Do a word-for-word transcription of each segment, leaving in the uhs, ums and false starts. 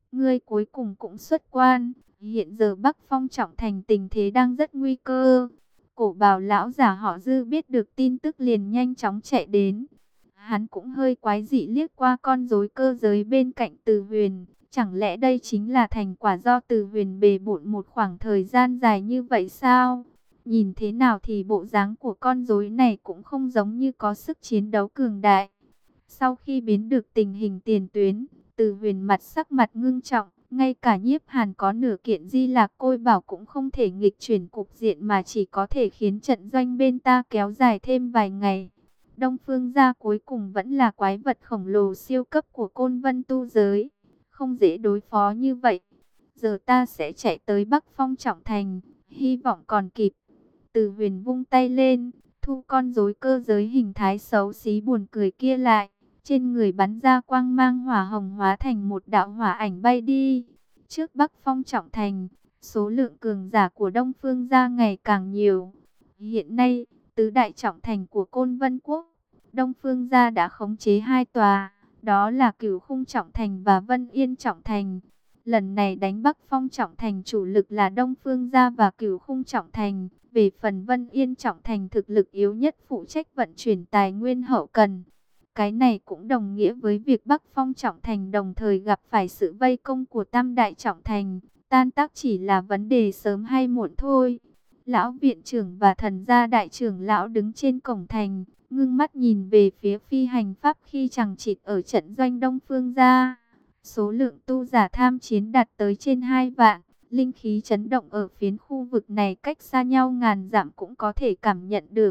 ngươi cuối cùng cũng xuất quan. Hiện giờ Bắc Phong trọng thành tình thế đang rất nguy cơ. Cổ bào lão giả họ Dư biết được tin tức liền nhanh chóng chạy đến. Hắn cũng hơi quái dị liếc qua con rối cơ giới bên cạnh Từ Huyền. Chẳng lẽ đây chính là thành quả do Từ Huyền bề bộn một khoảng thời gian dài như vậy sao? Nhìn thế nào thì bộ dáng của con rối này cũng không giống như có sức chiến đấu cường đại. Sau khi biến được tình hình tiền tuyến, Từ Huyền mặt sắc mặt ngưng trọng, ngay cả Nhiếp Hàn có nửa kiện Di Lạc Côi Bảo cũng không thể nghịch chuyển cục diện mà chỉ có thể khiến trận doanh bên ta kéo dài thêm vài ngày. Đông Phương gia cuối cùng vẫn là quái vật khổng lồ siêu cấp của Côn Vân tu giới, không dễ đối phó như vậy. Giờ ta sẽ chạy tới Bắc Phong trọng thành, hy vọng còn kịp. Từ Huyền vung tay lên, thu con rối cơ giới hình thái xấu xí buồn cười kia lại. Trên người bắn ra quang mang hỏa hồng hóa thành một đạo hỏa ảnh bay đi. Trước Bắc Phong trọng thành, số lượng cường giả của Đông Phương gia ngày càng nhiều. Hiện nay, tứ đại trọng thành của Côn Vân Quốc, Đông Phương gia đã khống chế hai tòa, đó là Cửu Khung trọng thành và Vân Yên trọng thành. Lần này đánh Bắc Phong trọng thành chủ lực là Đông Phương gia và Cửu Khung trọng thành. Về phần Vân Yên trọng thành thực lực yếu nhất phụ trách vận chuyển tài nguyên hậu cần. Cái này cũng đồng nghĩa với việc Bắc Phong trọng thành đồng thời gặp phải sự vây công của Tam đại trọng thành. Tan tác chỉ là vấn đề sớm hay muộn thôi. Lão viện trưởng và thần gia đại trưởng lão đứng trên cổng thành, ngưng mắt nhìn về phía phi hành pháp khi chằng chịt ở trận doanh Đông Phương gia. Số lượng tu giả tham chiến đạt tới trên hai vạn. Linh khí chấn động ở phiến khu vực này cách xa nhau ngàn dặm cũng có thể cảm nhận được.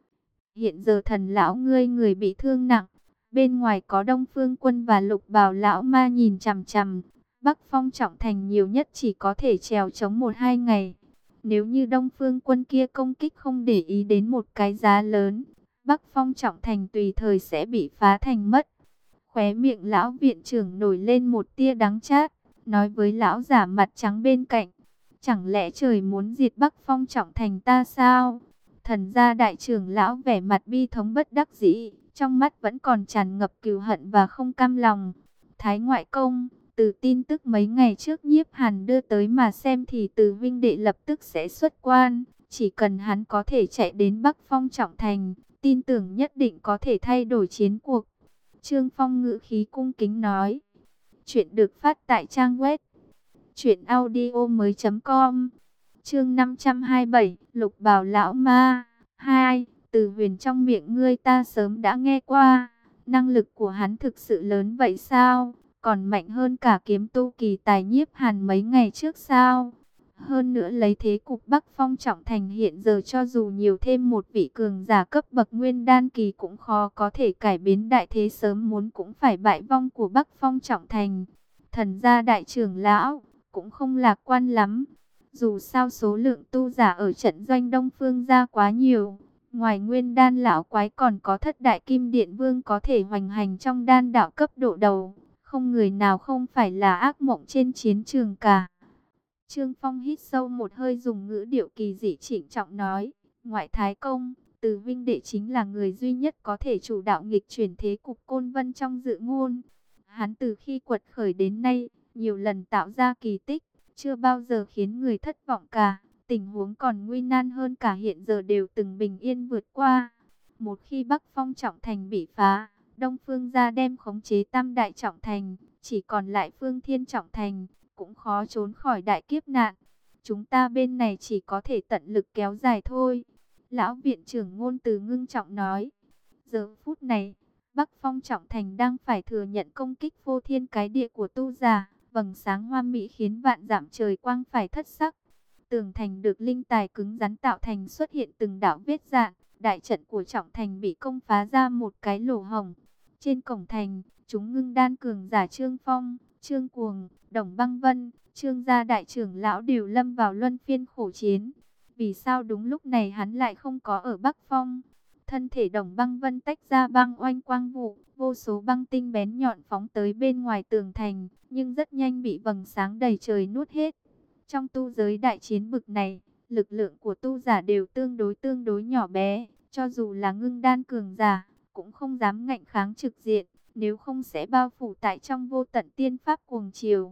Hiện giờ thần lão ngươi người bị thương nặng. Bên ngoài có Đông Phương quân và Lục Bào lão ma nhìn chằm chằm. Bắc Phong trọng thành nhiều nhất chỉ có thể trèo chống một hai ngày. Nếu như Đông Phương quân kia công kích không để ý đến một cái giá lớn, Bắc Phong trọng thành tùy thời sẽ bị phá thành mất. Khóe miệng lão viện trưởng nổi lên một tia đắng chát, nói với lão giả mặt trắng bên cạnh. Chẳng lẽ trời muốn diệt Bắc Phong trọng thành ta sao? Thần gia đại trưởng lão vẻ mặt bi thống bất đắc dĩ, trong mắt vẫn còn tràn ngập cừu hận và không cam lòng. Thái ngoại công, từ tin tức mấy ngày trước Nhiếp Hàn đưa tới mà xem thì Từ huynh đệ lập tức sẽ xuất quan. Chỉ cần hắn có thể chạy đến Bắc Phong trọng thành, tin tưởng nhất định có thể thay đổi chiến cuộc. Trương Phong ngữ khí cung kính nói. Chuyện được phát tại trang web truyện audio mới chấm com. Chương năm trăm hai mươi bảy, Lục Bào lão ma. hai. Từ Huyền trong miệng ngươi ta sớm đã nghe qua. Năng lực của hắn thực sự lớn vậy sao? Còn mạnh hơn cả kiếm tu kỳ tài Nhiếp Hàn mấy ngày trước sao? Hơn nữa lấy thế cục Bắc Phong trọng thành hiện giờ cho dù nhiều thêm một vị cường giả cấp bậc nguyên đan kỳ cũng khó có thể cải biến đại thế, sớm muốn cũng phải bại vong của Bắc Phong trọng thành. Thần gia đại trưởng lão cũng không lạc quan lắm. Dù sao số lượng tu giả ở trận doanh Đông Phương gia quá nhiều. Ngoài nguyên đan lão quái còn có thất đại kim điện vương có thể hoành hành trong đan đạo cấp độ đầu. Không người nào không phải là ác mộng trên chiến trường cả. Trương Phong hít sâu một hơi dùng ngữ điệu kỳ dị trịnh trọng nói. Ngoại thái công, Từ huynh đệ chính là người duy nhất có thể chủ đạo nghịch chuyển thế cục Côn Vân trong dự ngôn. Hắn từ khi quật khởi đến nay, nhiều lần tạo ra kỳ tích, chưa bao giờ khiến người thất vọng cả. Tình huống còn nguy nan hơn cả hiện giờ đều từng bình yên vượt qua. Một khi Bắc Phong trọng thành bị phá, Đông Phương gia đem khống chế Tam đại trọng thành, chỉ còn lại Phương Thiên trọng thành, cũng khó trốn khỏi đại kiếp nạn. Chúng ta bên này chỉ có thể tận lực kéo dài thôi. Lão viện trưởng ngôn từ ngưng trọng nói. Giờ phút này, Bắc Phong trọng thành đang phải thừa nhận công kích phô thiên cái địa của tu giả. Vầng sáng hoa mỹ khiến vạn dặm trời quang phải thất sắc. Tường thành được linh tài cứng rắn tạo thành xuất hiện từng đạo vết rạn. Đại trận của trọng thành bị công phá ra một cái lỗ hổng. Trên cổng thành, chúng ngưng đan cường giả Trương Phong, Trương Cuồng, Đồng Băng Vân, Trương gia đại trưởng lão đều lâm vào luân phiên khổ chiến. Vì sao đúng lúc này hắn lại không có ở Bắc Phong? Thân thể Đồng Băng Vân tách ra băng oanh quang vụ, vô số băng tinh bén nhọn phóng tới bên ngoài tường thành, nhưng rất nhanh bị vầng sáng đầy trời nuốt hết. Trong tu giới đại chiến bực này, lực lượng của tu giả đều tương đối tương đối nhỏ bé, cho dù là ngưng đan cường giả, cũng không dám ngạnh kháng trực diện, nếu không sẽ bao phủ tại trong vô tận tiên pháp cuồng chiều.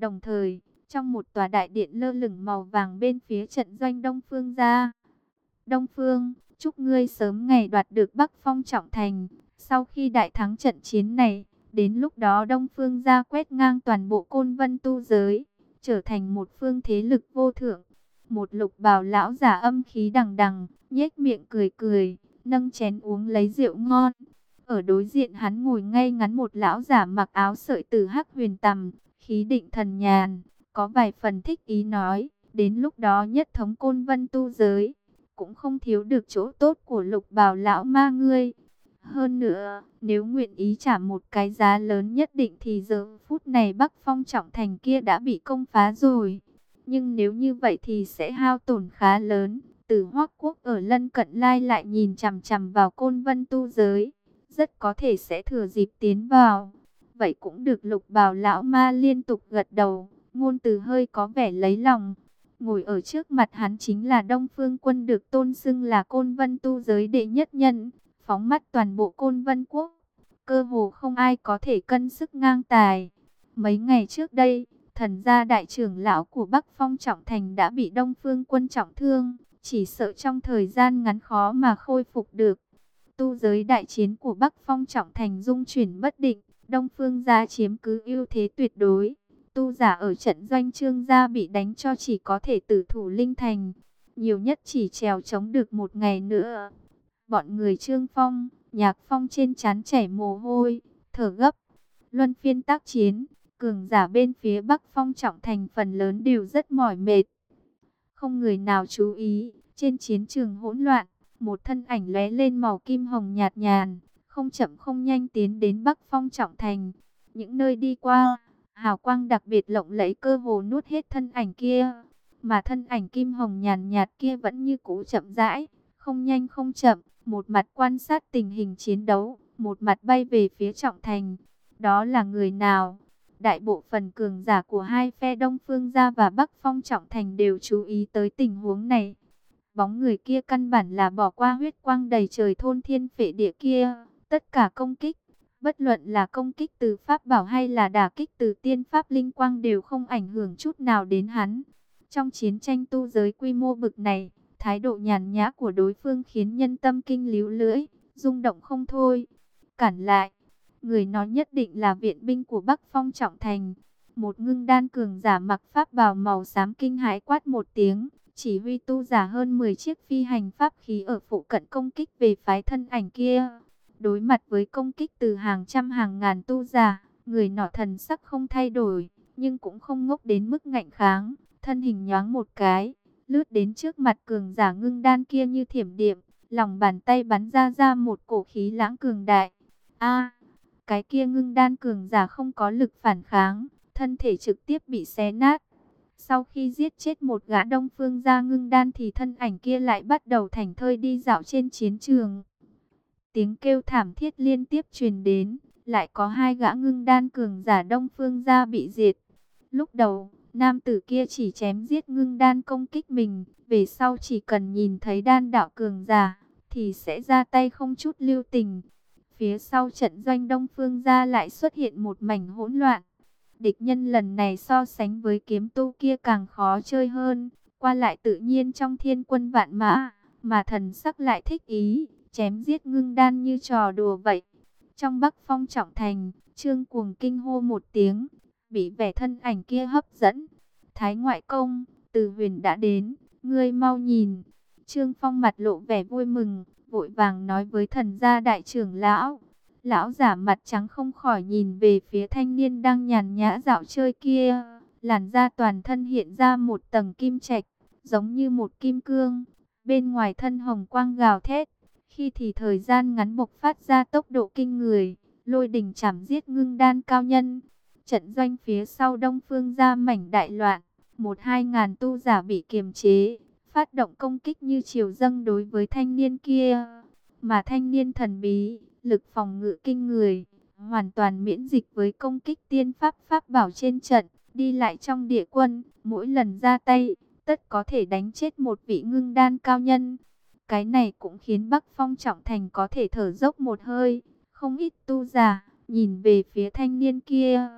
Đồng thời, trong một tòa đại điện lơ lửng màu vàng bên phía trận doanh Đông Phương gia. Đông Phương, chúc ngươi sớm ngày đoạt được Bắc Phong trọng thành. Sau khi đại thắng trận chiến này, đến lúc đó Đông Phương gia quét ngang toàn bộ Côn Vân tu giới, trở thành một phương thế lực vô thượng. Một lục bào lão giả âm khí đằng đằng, nhếch miệng cười cười, nâng chén uống lấy rượu ngon. Ở đối diện hắn ngồi ngay ngắn một lão giả mặc áo sợi tử hắc huyền tằm, khí định thần nhàn, có vài phần thích ý nói, đến lúc đó nhất thống Côn Vân tu giới, cũng không thiếu được chỗ tốt của lục bào lão ma ngươi. Hơn nữa, nếu nguyện ý trả một cái giá lớn nhất định thì giờ phút này Bắc Phong trọng thành kia đã bị công phá rồi. Nhưng nếu như vậy thì sẽ hao tổn khá lớn. Từ Hoắc quốc ở lân cận lai lại nhìn chằm chằm vào Côn Vân tu giới, rất có thể sẽ thừa dịp tiến vào. Vậy cũng được, lục bào lão ma liên tục gật đầu, ngôn từ hơi có vẻ lấy lòng. Ngồi ở trước mặt hắn chính là Đông Phương Quân, được tôn xưng là Côn Vân tu giới đệ nhất nhân. Phóng mắt toàn bộ Côn Vân quốc, cơ hồ không ai có thể cân sức ngang tài. Mấy ngày trước đây, thần gia đại trưởng lão của Bắc Phong trọng thành đã bị Đông Phương Quân trọng thương, chỉ sợ trong thời gian ngắn khó mà khôi phục được. Tu giới đại chiến của Bắc Phong trọng thành dung chuyển bất định, Đông Phương gia chiếm cứ ưu thế tuyệt đối. Tu giả ở trận doanh Trương gia bị đánh cho chỉ có thể tử thủ linh thành, nhiều nhất chỉ trèo chống được một ngày nữa. Bọn người Trương Phong, Nhạc Phong trên trán chảy mồ hôi, thở gấp. Luân phiên tác chiến, cường giả bên phía Bắc Phong trọng thành phần lớn đều rất mỏi mệt. Không người nào chú ý, trên chiến trường hỗn loạn, một thân ảnh lóe lên màu kim hồng nhạt nhàn, không chậm không nhanh tiến đến Bắc Phong trọng thành. Những nơi đi qua, hào quang đặc biệt lộng lẫy cơ hồ nuốt hết thân ảnh kia, mà thân ảnh kim hồng nhàn nhạt kia vẫn như cũ chậm rãi, không nhanh không chậm, một mặt quan sát tình hình chiến đấu, một mặt bay về phía trọng thành. Đó là người nào? Đại bộ phận cường giả của hai phe Đông Phương gia và Bắc Phong trọng thành đều chú ý tới tình huống này. Bóng người kia căn bản là bỏ qua huyết quang đầy trời thôn thiên phệ địa kia, tất cả công kích, bất luận là công kích từ pháp bảo hay là đả kích từ tiên pháp linh quang đều không ảnh hưởng chút nào đến hắn. Trong chiến tranh tu giới quy mô bực này, thái độ nhàn nhã của đối phương khiến nhân tâm kinh líu lưỡi, rung động không thôi. Cản lại, người nói nhất định là viện binh của Bắc Phong trọng thành. Một ngưng đan cường giả mặc pháp bào màu xám kinh hãi quát một tiếng, chỉ huy tu giả hơn mười chiếc phi hành pháp khí ở phụ cận công kích về phái thân ảnh kia. Đối mặt với công kích từ hàng trăm hàng ngàn tu giả, người nọ thần sắc không thay đổi, nhưng cũng không ngốc đến mức ngạnh kháng, thân hình nhoáng một cái, lướt đến trước mặt cường giả ngưng đan kia như thiểm điện, lòng bàn tay bắn ra ra một cổ khí lãng cường đại. A, cái kia ngưng đan cường giả không có lực phản kháng, thân thể trực tiếp bị xé nát. Sau khi giết chết một gã Đông Phương gia ngưng đan thì thân ảnh kia lại bắt đầu thảnh thơi đi dạo trên chiến trường. Tiếng kêu thảm thiết liên tiếp truyền đến, lại có hai gã ngưng đan cường giả Đông Phương gia bị diệt. Lúc đầu, nam tử kia chỉ chém giết ngưng đan công kích mình, về sau chỉ cần nhìn thấy đan đạo cường giả, thì sẽ ra tay không chút lưu tình. Phía sau trận doanh Đông Phương gia lại xuất hiện một mảnh hỗn loạn. Địch nhân lần này so sánh với kiếm tu kia càng khó chơi hơn, qua lại tự nhiên trong thiên quân vạn mã, mà thần sắc lại thích ý, chém giết ngưng đan như trò đùa vậy. Trong Bắc Phong trọng thành, Trương Cuồng kinh hô một tiếng, bị vẻ thân ảnh kia hấp dẫn. Thái ngoại công, Từ Huyền đã đến, ngươi mau nhìn. Trương Phong mặt lộ vẻ vui mừng, vội vàng nói với thần gia đại trưởng lão. Lão giả mặt trắng không khỏi nhìn về phía thanh niên đang nhàn nhã dạo chơi kia. Làn da toàn thân hiện ra một tầng kim trạch, giống như một kim cương. Bên ngoài thân hồng quang gào thét, khi thì thời gian ngắn bộc phát ra tốc độ kinh người, lôi đình chảm giết ngưng đan cao nhân. Trận doanh phía sau Đông Phương gia mảnh đại loạn, một hai ngàn tu giả bị kiềm chế, phát động công kích như triều dâng đối với thanh niên kia. Mà thanh niên thần bí, lực phòng ngự kinh người, hoàn toàn miễn dịch với công kích tiên pháp pháp bảo trên trận, đi lại trong địa quân, mỗi lần ra tay, tất có thể đánh chết một vị ngưng đan cao nhân. Cái này cũng khiến Bắc Phong trọng thành có thể thở dốc một hơi, không ít tu giả nhìn về phía thanh niên kia.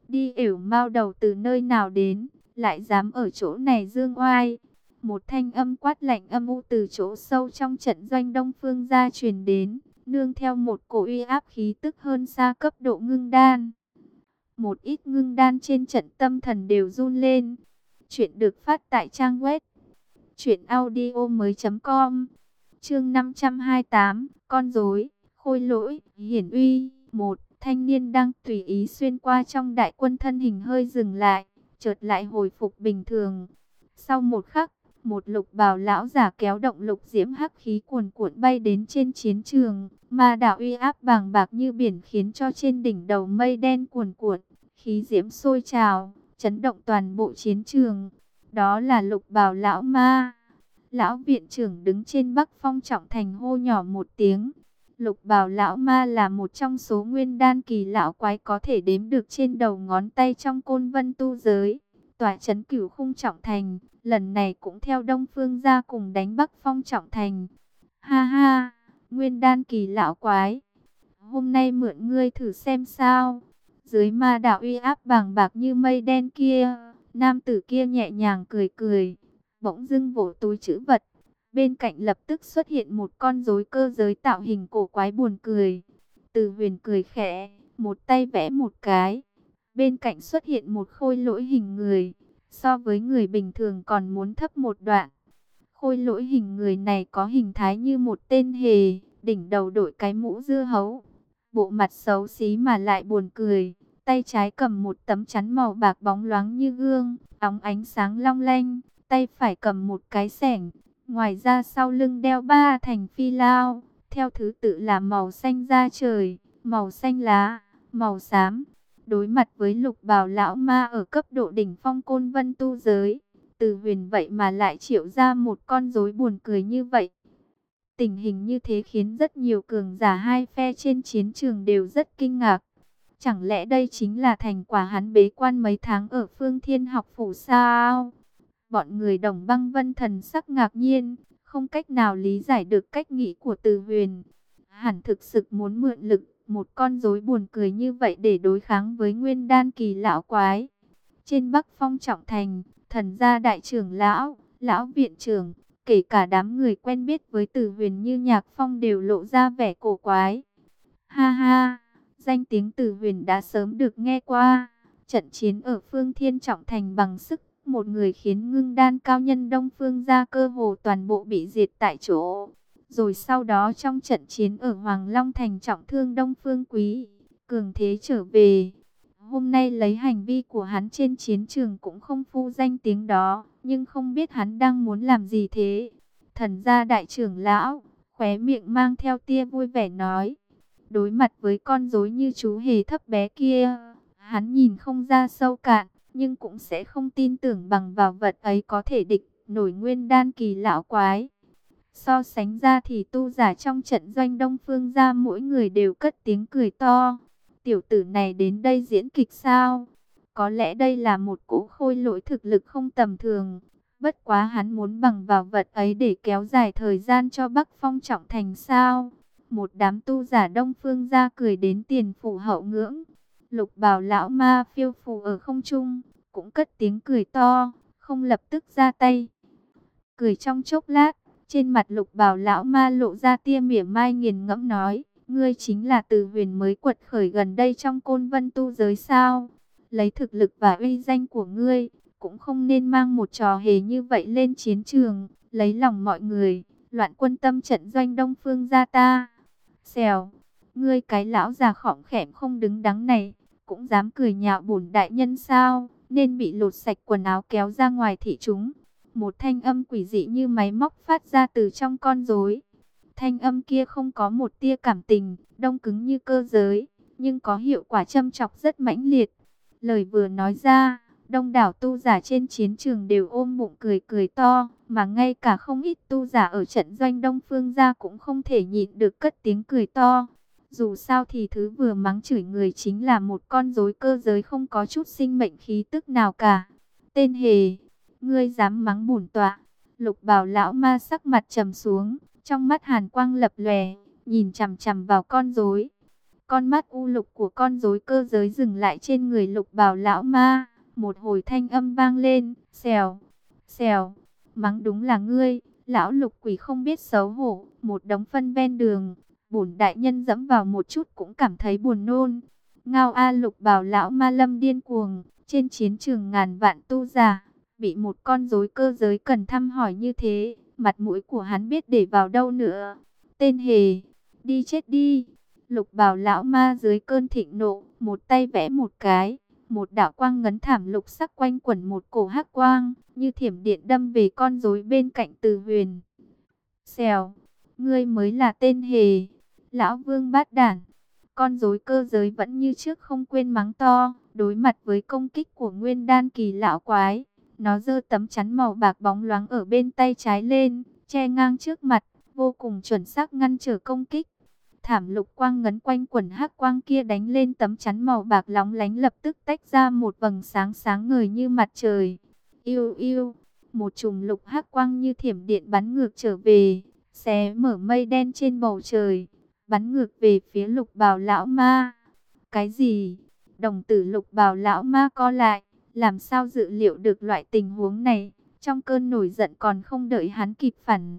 Đi ỉu mao đầu từ nơi nào đến, lại dám ở chỗ này dương oai. Một thanh âm quát lạnh âm u từ chỗ sâu trong trận doanh Đông Phương gia truyền đến, nương theo một cổ uy áp khí tức hơn xa cấp độ ngưng đan. Một ít ngưng đan trên trận tâm thần đều run lên. Chuyện được phát tại trang web truyện audio mới.com. Chương năm trăm hai mươi tám, con rối, khôi lỗi, hiển uy. Một thanh niên đang tùy ý xuyên qua trong đại quân thân hình hơi dừng lại, chợt lại hồi phục bình thường. Sau một khắc, một lục bào lão giả kéo động lục diễm hắc khí cuồn cuộn bay đến trên chiến trường, ma đạo uy áp bàng bạc như biển khiến cho trên đỉnh đầu mây đen cuồn cuộn, khí diễm sôi trào, chấn động toàn bộ chiến trường. Đó là lục bào lão ma. Lão viện trưởng đứng trên Bắc Phong Trọng Thành hô nhỏ một tiếng. Lục bào lão ma là một trong số nguyên đan kỳ lão quái có thể đếm được trên đầu ngón tay trong côn vân tu giới. Tòa trấn Cửu Khung Trọng Thành, lần này cũng theo Đông Phương gia cùng đánh Bắc Phong Trọng Thành. Ha ha, nguyên đan kỳ lão quái, hôm nay mượn ngươi thử xem sao. Dưới ma đạo uy áp bàng bạc như mây đen kia, nam tử kia nhẹ nhàng cười cười, bỗng dưng vỗ túi trữ vật. Bên cạnh lập tức xuất hiện một con rối cơ giới tạo hình cổ quái buồn cười. Từ Huyền cười khẽ, một tay vẽ một cái. Bên cạnh xuất hiện một khôi lỗi hình người, so với người bình thường còn muốn thấp một đoạn. Khôi lỗi hình người này có hình thái như một tên hề, đỉnh đầu đội cái mũ dưa hấu. Bộ mặt xấu xí mà lại buồn cười, tay trái cầm một tấm chắn màu bạc bóng loáng như gương, óng ánh sáng long lanh, tay phải cầm một cái xẻng. Ngoài ra sau lưng đeo ba thành phi lao, theo thứ tự là màu xanh da trời, màu xanh lá, màu xám. Đối mặt với lục bào lão ma ở cấp độ đỉnh phong côn vân tu giới, Từ Huyền vậy mà lại triệu ra một con rối buồn cười như vậy. Tình hình như thế khiến rất nhiều cường giả hai phe trên chiến trường đều rất kinh ngạc. Chẳng lẽ đây chính là thành quả hắn bế quan mấy tháng ở Phương Thiên học phủ sao? Bọn người Đồng Băng Vân thần sắc ngạc nhiên, không cách nào lý giải được cách nghĩ của Từ Huyền. Hẳn thực sự muốn mượn lực một con rối buồn cười như vậy để đối kháng với nguyên đan kỳ lão quái. Trên Bắc Phong Trọng Thành, thần gia đại trưởng lão, lão viện trưởng, kể cả đám người quen biết với Từ Huyền như Nhạc Phong đều lộ ra vẻ cổ quái. Ha ha, danh tiếng Từ Huyền đã sớm được nghe qua. Trận chiến ở Phương Thiên Trọng Thành bằng sức một người khiến ngưng đan cao nhân Đông Phương gia cơ hồ toàn bộ bị diệt tại chỗ. Rồi sau đó trong trận chiến ở Hoàng Long Thành trọng thương Đông Phương Quý, cường thế trở về. Hôm nay lấy hành vi của hắn trên chiến trường cũng không phu danh tiếng đó, nhưng không biết hắn đang muốn làm gì thế. Thần gia đại trưởng lão, khóe miệng mang theo tia vui vẻ nói. Đối mặt với con rối như chú hề thấp bé kia, hắn nhìn không ra sâu cạn, nhưng cũng sẽ không tin tưởng bằng vào vật ấy có thể địch nổi nguyên đan kỳ lão quái. So sánh ra thì tu giả trong trận doanh Đông Phương gia mỗi người đều cất tiếng cười to. Tiểu tử này đến đây diễn kịch sao? Có lẽ đây là một cỗ khôi lỗi thực lực không tầm thường. Bất quá hắn muốn bằng vào vật ấy để kéo dài thời gian cho Bắc Phong Trọng Thành sao? Một đám tu giả Đông Phương gia cười đến tiền phủ hậu ngưỡng. Lục bào lão ma phiêu phù ở không trung, cũng cất tiếng cười to, không lập tức ra tay. Cười trong chốc lát, trên mặt lục bào lão ma lộ ra tia mỉa mai nghiền ngẫm nói, ngươi chính là Từ Huyền mới quật khởi gần đây trong côn vân tu giới sao? Lấy thực lực và uy danh của ngươi, cũng không nên mang một trò hề như vậy lên chiến trường, lấy lòng mọi người, loạn quân tâm trận doanh Đông Phương gia ta. Xèo, ngươi cái lão già khỏm khẻm không đứng đắn này, cũng dám cười nhạo bổn đại nhân sao? Nên bị lột sạch quần áo kéo ra ngoài thị chúng. Một thanh âm quỷ dị như máy móc phát ra từ trong con rối. Thanh âm kia không có một tia cảm tình, đông cứng như cơ giới, nhưng có hiệu quả châm chọc rất mãnh liệt. Lời vừa nói ra, đông đảo tu giả trên chiến trường đều ôm bụng cười cười to, mà ngay cả không ít tu giả ở trận doanh Đông Phương gia cũng không thể nhịn được cất tiếng cười to. Dù sao thì thứ vừa mắng chửi người chính là một con rối cơ giới không có chút sinh mệnh khí tức nào cả. Tên hề, ngươi dám mắng bổn tọa? Lục bào lão ma sắc mặt trầm xuống, trong mắt hàn quang lập lòe, nhìn chằm chằm vào con rối. Con mắt u lục của con rối cơ giới dừng lại trên người Lục Bào lão ma. Một hồi thanh âm vang lên, xèo, xèo, mắng đúng là ngươi, lão Lục quỷ không biết xấu hổ, một đống phân ven đường, bổn đại nhân dẫm vào một chút cũng cảm thấy buồn nôn. Ngao a Lục Bào lão ma lâm điên cuồng, trên chiến trường ngàn vạn tu giả, bị một con rối cơ giới cần thăm hỏi như thế, mặt mũi của hắn biết để vào đâu nữa. Tên hề, đi chết đi. Lục Bào lão ma dưới cơn thịnh nộ, một tay vẽ một cái, một đạo quang ngấn thảm lục sắc quanh quẩn một cổ hắc quang, như thiểm điện đâm về con rối bên cạnh Từ Huyền. Xèo, ngươi mới là tên hề, lão vương bát đản. Con rối cơ giới vẫn như trước không quên mắng to, đối mặt với công kích của Nguyên Đan kỳ lão quái, nó giơ tấm chắn màu bạc bóng loáng ở bên tay trái lên, che ngang trước mặt, vô cùng chuẩn xác ngăn trở công kích. Thảm lục quang ngấn quanh quần hắc quang kia đánh lên tấm chắn màu bạc lóng lánh, lập tức tách ra một vầng sáng sáng ngời như mặt trời. Yêu yêu, một chùm lục hắc quang như thiểm điện bắn ngược trở về, xé mở mây đen trên bầu trời, bắn ngược về phía Lục Bào lão ma. Cái gì? Đồng tử Lục Bào lão ma co lại, làm sao dự liệu được loại tình huống này? Trong cơn nổi giận còn không đợi hắn kịp phản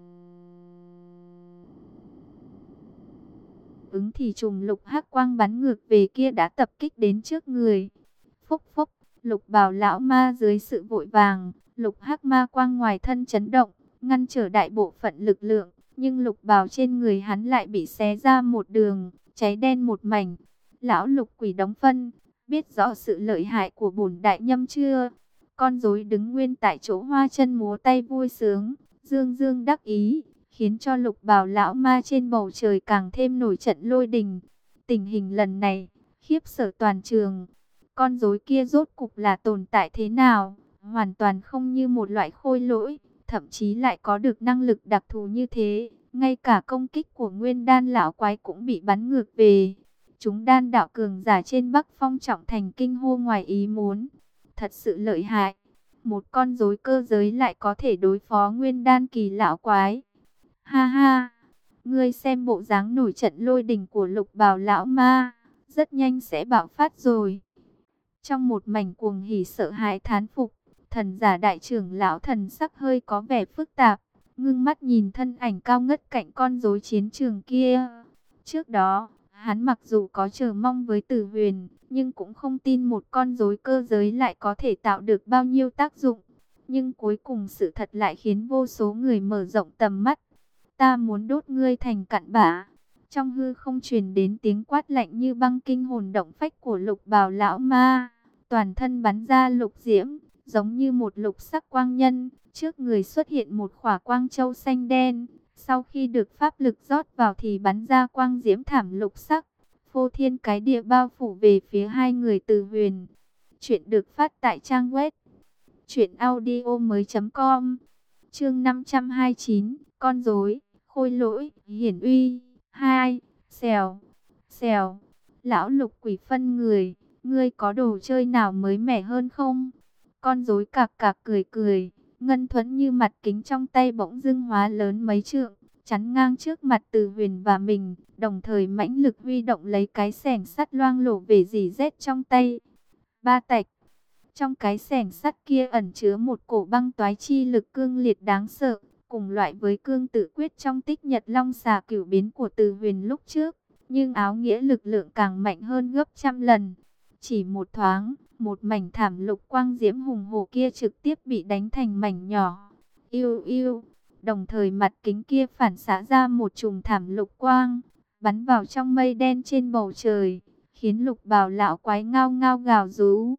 ứng thì chùm lục hắc quang bắn ngược về kia đã tập kích đến trước người. Phốc phốc, Lục Bào lão ma dưới sự vội vàng, lục hắc ma quang ngoài thân chấn động, ngăn trở đại bộ phận lực lượng, nhưng lục bào trên người hắn lại bị xé ra một đường, cháy đen một mảnh. Lão Lục quỷ đóng phân, biết rõ sự lợi hại của bổn đại nhâm chưa? Con rối đứng nguyên tại chỗ hoa chân múa tay vui sướng, dương dương đắc ý, khiến cho Lục Bào lão ma trên bầu trời càng thêm nổi trận lôi đình. Tình hình lần này khiếp sợ toàn trường. Con rối kia rốt cục là tồn tại thế nào? Hoàn toàn không như một loại khôi lỗi, thậm chí lại có được năng lực đặc thù như thế. Ngay cả công kích của Nguyên Đan lão quái cũng bị bắn ngược về. Chúng đan đạo cường giả trên Bắc Phong Trọng Thành kinh hô ngoài ý muốn. Thật sự lợi hại. Một con rối cơ giới lại có thể đối phó Nguyên Đan kỳ lão quái. Ha ha, ngươi xem bộ dáng nổi trận lôi đình của Lục Bào lão ma, rất nhanh sẽ bạo phát rồi. Trong một mảnh cuồng hỉ sợ hãi thán phục, thần giả đại trưởng lão thần sắc hơi có vẻ phức tạp, ngưng mắt nhìn thân ảnh cao ngất cạnh con rối chiến trường kia. Trước đó, hắn mặc dù có chờ mong với Tử Huyền, nhưng cũng không tin một con rối cơ giới lại có thể tạo được bao nhiêu tác dụng. Nhưng cuối cùng sự thật lại khiến vô số người mở rộng tầm mắt. Ta muốn đốt ngươi thành cặn bã. Trong hư không truyền đến tiếng quát lạnh như băng kinh hồn động phách của Lục Bào lão ma. Toàn thân bắn ra lục diễm, giống như một lục sắc quang nhân. Trước người xuất hiện một khỏa quang châu xanh đen. Sau khi được pháp lực rót vào thì bắn ra quang diễm thảm lục sắc. Phô thiên cái địa bao phủ về phía hai người Từ Huyền. Chuyện được phát tại trang web truyện audio mới chấm com. Chương năm trăm hai mươi chín, con rối, khôi lỗi, hiển uy. Hai, xèo, xèo. Lão Lục quỷ phân người, ngươi có đồ chơi nào mới mẻ hơn không? Con rối cạc cạc cười cười, ngân thuẫn như mặt kính trong tay bỗng dưng hóa lớn mấy trượng, chắn ngang trước mặt Từ Huyền và mình, đồng thời mãnh lực huy động lấy cái xẻng sắt loang lổ về dì rét trong tay. Ba tạch. Trong cái xẻng sắt kia ẩn chứa một cổ băng toái chi lực cương liệt đáng sợ, cùng loại với cương tự quyết trong tích nhật long xà cửu biến của Từ Huyền lúc trước, nhưng áo nghĩa lực lượng càng mạnh hơn gấp trăm lần. Chỉ một thoáng, một mảnh thảm lục quang diễm hùng hổ kia trực tiếp bị đánh thành mảnh nhỏ. Yêu yêu, đồng thời mặt kính kia phản xạ ra một chùm thảm lục quang, bắn vào trong mây đen trên bầu trời, khiến Lục Bào lão quái ngao ngao gào rú.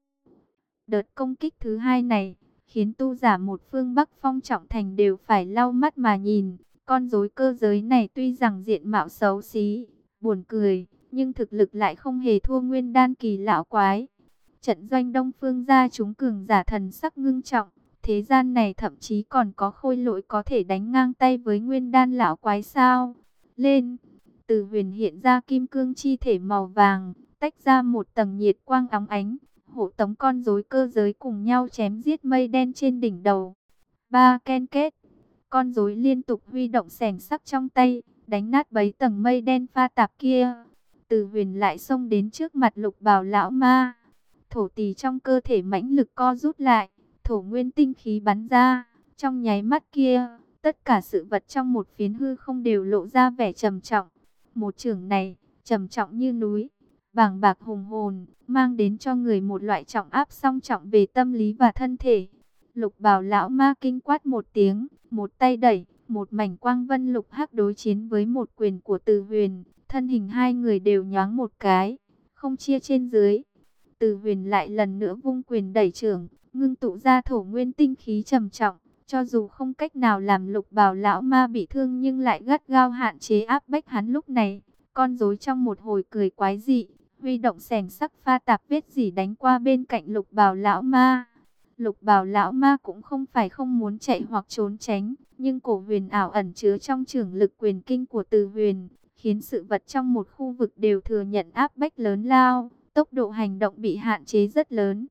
Đợt công kích thứ hai này, khiến tu giả một phương Bắc Phong Trọng Thành đều phải lau mắt mà nhìn. Con rối cơ giới này tuy rằng diện mạo xấu xí, buồn cười, nhưng thực lực lại không hề thua Nguyên Đan kỳ lão quái. Trận doanh Đông Phương gia chúng cường giả thần sắc ngưng trọng, thế gian này thậm chí còn có khôi lỗi có thể đánh ngang tay với Nguyên Đan lão quái sao? Lên! Từ Huyền hiện ra kim cương chi thể màu vàng, tách ra một tầng nhiệt quang óng ánh, hộ tống con rối cơ giới cùng nhau chém giết mây đen trên đỉnh đầu. Ba ken kết, con rối liên tục huy động xẻng sắc trong tay, đánh nát bấy tầng mây đen pha tạp kia. Từ Huyền lại xông đến trước mặt Lục Bào lão ma. Thổ tỳ trong cơ thể mãnh lực co rút lại, thổ nguyên tinh khí bắn ra, trong nháy mắt kia, tất cả sự vật trong một phiến hư không đều lộ ra vẻ trầm trọng. Một chưởng này, trầm trọng như núi, bàng bạc hùng hồn, mang đến cho người một loại trọng áp song trọng về tâm lý và thân thể. Lục Bào lão ma kinh quát một tiếng, một tay đẩy, một mảnh quang vân lục hắc đối chiến với một quyền của Từ Huyền, thân hình hai người đều nhoáng một cái, không chia trên dưới. Từ Huyền lại lần nữa vung quyền đẩy chưởng, ngưng tụ ra thổ nguyên tinh khí trầm trọng, cho dù không cách nào làm Lục Bào lão ma bị thương nhưng lại gắt gao hạn chế áp bách hắn. Lúc này, con rối trong một hồi cười quái dị, huy động xẻng sắc pha tạp vết dỉ đánh qua bên cạnh Lục Bào lão ma. Lục Bào lão ma cũng không phải không muốn chạy hoặc trốn tránh, nhưng cổ huyền ảo ẩn chứa trong chưởng lực quyền kinh của Từ Huyền, khiến sự vật trong một khu vực đều thừa nhận áp bách lớn lao, tốc độ hành động bị hạn chế rất lớn.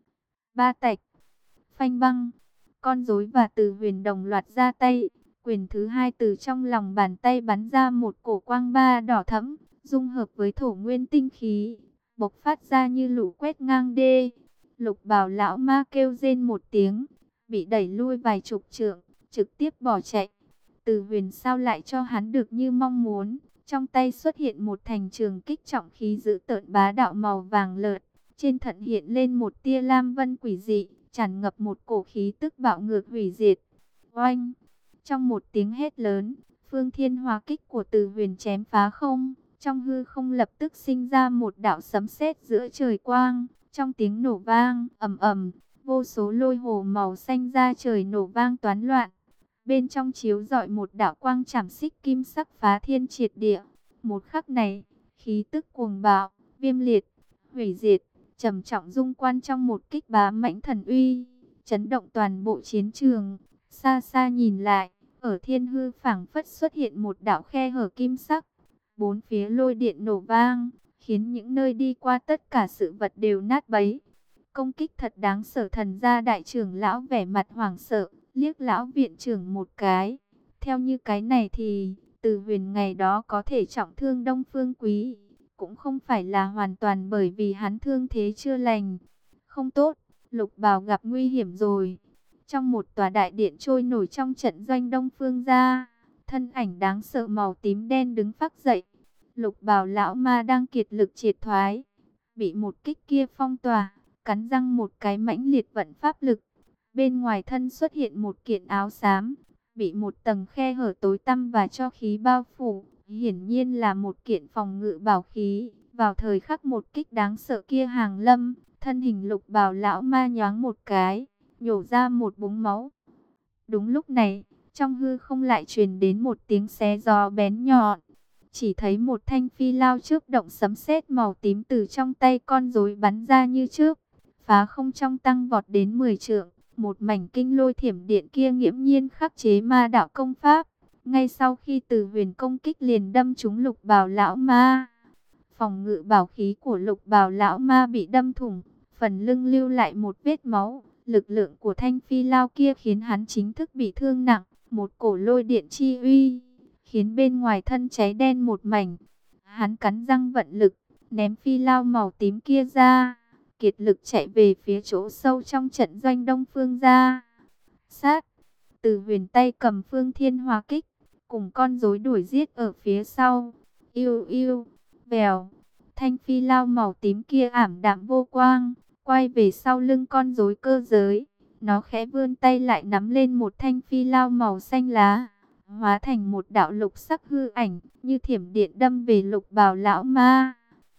Ba tạch, phanh băng, con rối và Từ Huyền đồng loạt ra tay, quyền thứ hai từ trong lòng bàn tay bắn ra một cổ quang ba đỏ thẫm, dung hợp với thổ nguyên tinh khí, bộc phát ra như lũ quét ngang đê. Lục Bào lão ma kêu rên một tiếng, bị đẩy lui vài chục trượng, trực tiếp bỏ chạy. Từ Huyền sao lại cho hắn được như mong muốn, trong tay xuất hiện một thành trường kích trọng khí dữ tợn bá đạo màu vàng lợt, trên thận hiện lên một tia lam vân quỷ dị, tràn ngập một cổ khí tức bạo ngược hủy diệt. Oanh! Trong một tiếng hét lớn, phương thiên hóa kích của Từ Huyền chém phá không, trong hư không lập tức sinh ra một đạo sấm sét giữa trời quang. Trong tiếng nổ vang, ầm ầm, vô số lôi hồ màu xanh ra trời nổ vang toán loạn. Bên trong chiếu rọi một đạo quang chảm xích kim sắc phá thiên triệt địa. Một khắc này, khí tức cuồng bạo, viêm liệt, hủy diệt, trầm trọng dung quan trong một kích bá mãnh thần uy, chấn động toàn bộ chiến trường. Xa xa nhìn lại, ở thiên hư phảng phất xuất hiện một đạo khe hở kim sắc. Bốn phía lôi điện nổ vang, khiến những nơi đi qua tất cả sự vật đều nát bấy. Công kích thật đáng sợ. Thần gia đại trưởng lão vẻ mặt hoảng sợ, liếc lão viện trưởng một cái. Theo như cái này thì, Từ Huyền ngày đó có thể trọng thương Đông Phương Quý, cũng không phải là hoàn toàn bởi vì hắn thương thế chưa lành. Không tốt, Lục Bào gặp nguy hiểm rồi. Trong một tòa đại điện trôi nổi trong trận doanh Đông Phương gia, thân ảnh đáng sợ màu tím đen đứng phác dậy. Lục Bào lão ma đang kiệt lực triệt thoái, bị một kích kia phong tỏa, cắn răng một cái mãnh liệt vận pháp lực. Bên ngoài thân xuất hiện một kiện áo xám, bị một tầng khe hở tối tăm và cho khí bao phủ, hiển nhiên là một kiện phòng ngự bảo khí. Vào thời khắc một kích đáng sợ kia hàng lâm, thân hình Lục Bào lão ma nhoáng một cái, nhổ ra một búng máu. Đúng lúc này, trong hư không lại truyền đến một tiếng xé gió bén nhọn. Chỉ thấy một thanh phi lao trước động sấm sét màu tím từ trong tay con rối bắn ra như trước, phá không trong tăng vọt đến mười trượng. Một mảnh kinh lôi thiểm điện kia nghiễm nhiên khắc chế ma đạo công pháp. Ngay sau khi Từ Huyền công kích liền đâm trúng Lục Bào lão ma. Phòng ngự bảo khí của Lục Bào lão ma bị đâm thủng, phần lưng lưu lại một vết máu. Lực lượng của thanh phi lao kia khiến hắn chính thức bị thương nặng. Một cổ lôi điện chi uy, khiến bên ngoài thân cháy đen một mảnh. Hắn cắn răng vận lực, ném phi lao màu tím kia ra, kiệt lực chạy về phía chỗ sâu trong trận doanh Đông Phương gia. Sát, Từ Huyền tay cầm phương thiên hóa kích, cùng con rối đuổi giết ở phía sau. Yêu yêu, vèo, thanh phi lao màu tím kia ảm đạm vô quang, quay về sau lưng con rối cơ giới. Nó khẽ vươn tay lại nắm lên một thanh phi lao màu xanh lá, hóa thành một đạo lục sắc hư ảnh, như thiểm điện đâm về Lục Bào lão ma.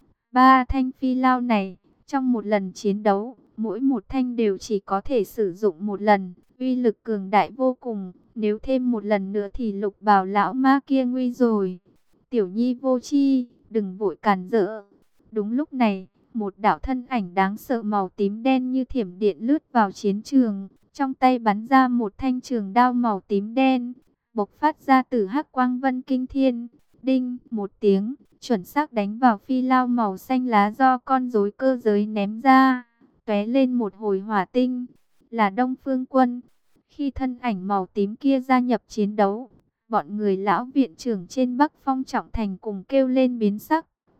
Ba thanh phi lao này, trong một lần chiến đấu, mỗi một thanh đều chỉ có thể sử dụng một lần, uy lực cường đại vô cùng. Nếu thêm một lần nữa thì Lục Bào lão ma kia nguy rồi. Tiểu nhi vô chi, đừng vội cản rỡ. Đúng lúc này, một đạo thân ảnh đáng sợ màu tím đen như thiểm điện lướt vào chiến trường, trong tay bắn ra một thanh trường đao màu tím đen, bộc phát ra từ hắc quang vân kinh thiên. Đinh, một tiếng, chuẩn xác đánh vào phi lao màu xanh lá do con rối cơ giới ném ra, tóe lên một hồi hỏa tinh. Là Đông Phương Quân. Khi thân ảnh màu tím kia gia nhập chiến đấu, bọn người lão viện trưởng trên Bắc Phong Trọng Thành cùng kêu lên biến sắc.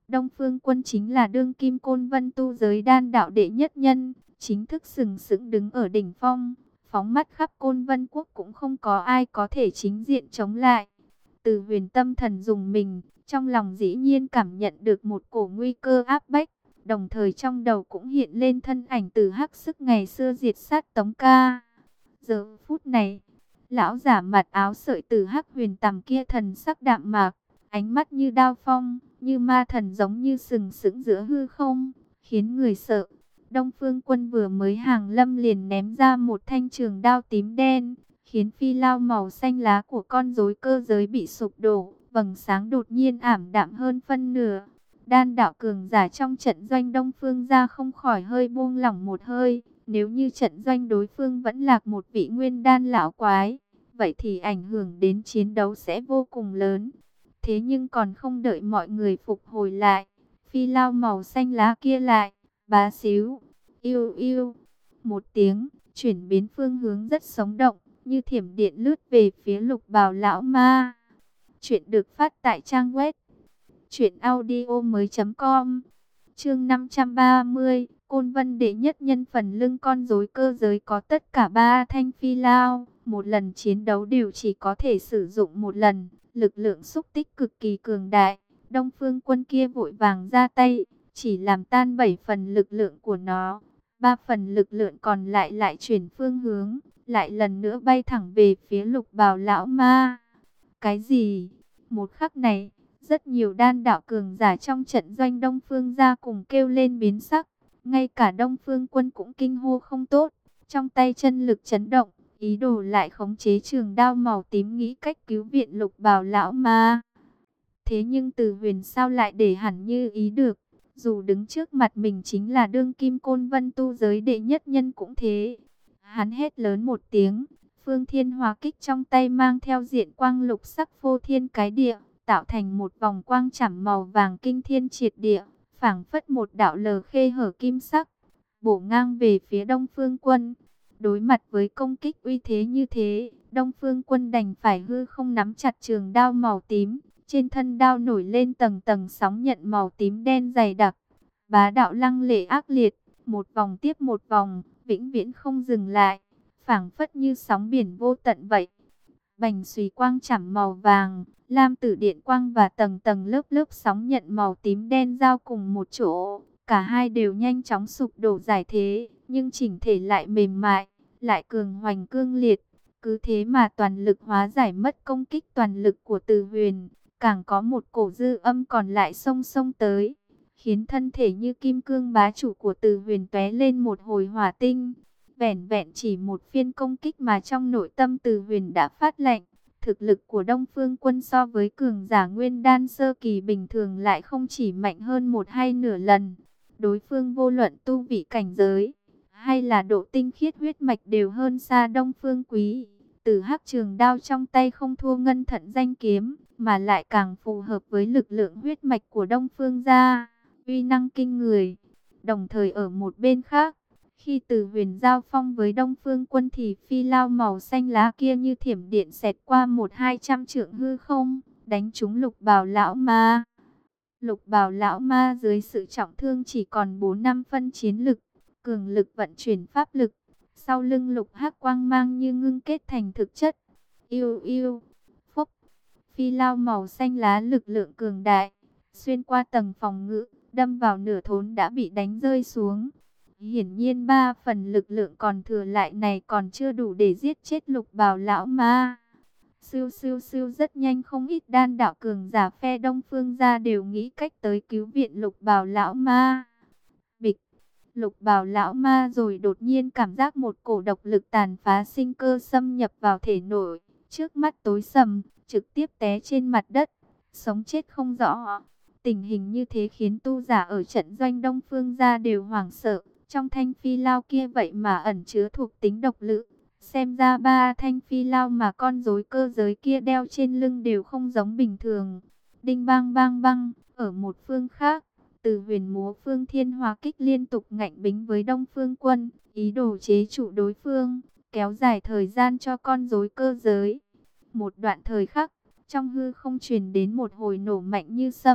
Đông Phương Quân chính là đương kim côn vân tu giới đan đạo đệ nhất nhân, chính thức sừng sững đứng ở đỉnh phong, phóng mắt khắp côn vân quốc cũng không có ai có thể chính diện chống lại. Từ Huyền tâm thần dùng mình, trong lòng dĩ nhiên cảm nhận được một cổ nguy cơ áp bách, đồng thời trong đầu cũng hiện lên thân ảnh Từ Hắc sức ngày xưa diệt sát Tống Ca. Giờ phút này, lão giả mặt áo sợi Từ Hắc Huyền tằm kia thần sắc đạm mạc, ánh mắt như đao phong, như ma thần giống như sừng sững giữa hư không, khiến người sợ. Đông Phương Quân vừa mới hàng lâm liền ném ra một thanh trường đao tím đen, khiến phi lao màu xanh lá của con rối cơ giới bị sụp đổ, vầng sáng đột nhiên ảm đạm hơn phân nửa. Đan đạo cường giả trong trận doanh Đông Phương gia không khỏi hơi buông lỏng một hơi, nếu như trận doanh đối phương vẫn lạc một vị nguyên đan lão quái, vậy thì ảnh hưởng đến chiến đấu sẽ vô cùng lớn. Thế nhưng còn không đợi mọi người phục hồi lại, phi lao màu xanh lá kia lại, bá xíu, yêu yêu, một tiếng, chuyển biến phương hướng rất sống động, như thiểm điện lướt về phía Lục Bào lão ma. Chuyện được phát tại trang web truyện audio mới.com. Chương năm trăm ba mươi, Côn Vân đệ nhất nhân phần lưng con rối cơ giới có tất cả ba thanh phi lao, một lần chiến đấu đều chỉ có thể sử dụng một lần, lực lượng xúc tích cực kỳ cường đại. Đông Phương Quân kia vội vàng ra tay, chỉ làm tan bảy phần lực lượng của nó, ba phần lực lượng còn lại lại chuyển phương hướng, lại lần nữa bay thẳng về phía Lục Bào lão ma. Cái gì? Một khắc này, rất nhiều đan đạo cường giả trong trận doanh Đông Phương gia cùng kêu lên biến sắc, ngay cả Đông Phương Quân cũng kinh hô không tốt, trong tay chân lực chấn động, ý đồ lại khống chế trường đao màu tím nghĩ cách cứu viện Lục Bào lão ma. Thế nhưng Từ Huyền sao lại để hẳn như ý được, dù đứng trước mặt mình chính là đương kim côn vân tu giới đệ nhất nhân cũng thế. Hắn hét lớn một tiếng, Phương Thiên Hỏa Kích trong tay mang theo diện quang lục sắc phô thiên cái địa, tạo thành một vòng quang chảm màu vàng kinh thiên triệt địa, phảng phất một đạo lờ khê hở kim sắc, bổ ngang về phía Đông Phương Quân. Đối mặt với công kích uy thế như thế, Đông Phương Quân đành phải hư không nắm chặt trường đao màu tím, trên thân đao nổi lên tầng tầng sóng nhận màu tím đen dày đặc, bá đạo lăng lệ ác liệt, một vòng tiếp một vòng, vĩnh viễn không dừng lại, phảng phất như sóng biển vô tận vậy. Bành xùy quang chảm màu vàng, lam tử điện quang và tầng tầng lớp lớp sóng nhận màu tím đen giao cùng một chỗ, cả hai đều nhanh chóng sụp đổ giải thế, nhưng chỉnh thể lại mềm mại, lại cường hoành cương liệt. Cứ thế mà toàn lực hóa giải mất công kích toàn lực của Từ Huyền, càng có một cổ dư âm còn lại xông xông tới, khiến thân thể như kim cương bá chủ của Từ Huyền tóe lên một hồi hỏa tinh. Vẻn vẹn chỉ một phiên công kích mà trong nội tâm Từ Huyền đã phát lạnh. Thực lực của Đông Phương Quân so với cường giả nguyên đan sơ kỳ bình thường lại không chỉ mạnh hơn một hay nửa lần. Đối phương vô luận tu vị cảnh giới, hay là độ tinh khiết huyết mạch đều hơn xa Đông Phương Quý. Từ Hắc trường đao trong tay không thua ngân thận danh kiếm, mà lại càng phù hợp với lực lượng huyết mạch của Đông Phương gia, uy năng kinh người. Đồng thời ở một bên khác, khi Từ Huyền giao phong với Đông Phương Quân thì phi lao màu xanh lá kia như thiểm điện xẹt qua một hai trăm trượng hư không, đánh trúng Lục Bào lão ma. Lục Bào lão ma dưới sự trọng thương chỉ còn bốn năm phân chiến lực, cường lực vận chuyển pháp lực, sau lưng lục hắc quang mang như ngưng kết thành thực chất. Yêu yêu, phốc, phi lao màu xanh lá lực lượng cường đại, xuyên qua tầng phòng ngự, đâm vào nửa thốn đã bị đánh rơi xuống. Hiển nhiên ba phần lực lượng còn thừa lại này còn chưa đủ để giết chết Lục Bào lão ma. Siêu siêu siêu rất nhanh không ít đan đạo cường giả phe Đông Phương gia đều nghĩ cách tới cứu viện Lục Bào lão ma. Bịch, Lục Bào lão ma rồi đột nhiên cảm giác một cổ độc lực tàn phá sinh cơ xâm nhập vào thể nội, trước mắt tối sầm, trực tiếp té trên mặt đất, sống chết không rõ. Tình hình như thế khiến tu giả ở trận doanh Đông Phương gia đều hoảng sợ. Trong thanh phi lao kia vậy mà ẩn chứa thuộc tính độc lự. Xem ra ba thanh phi lao mà con rối cơ giới kia đeo trên lưng đều không giống bình thường. Đinh bang bang bang, ở một phương khác, Từ Huyền múa Phương Thiên Hỏa Kích liên tục ngạnh bính với Đông Phương Quân, ý đồ chế trụ đối phương, kéo dài thời gian cho con rối cơ giới. Một đoạn thời khắc, trong hư không truyền đến một hồi nổ mạnh như sấm,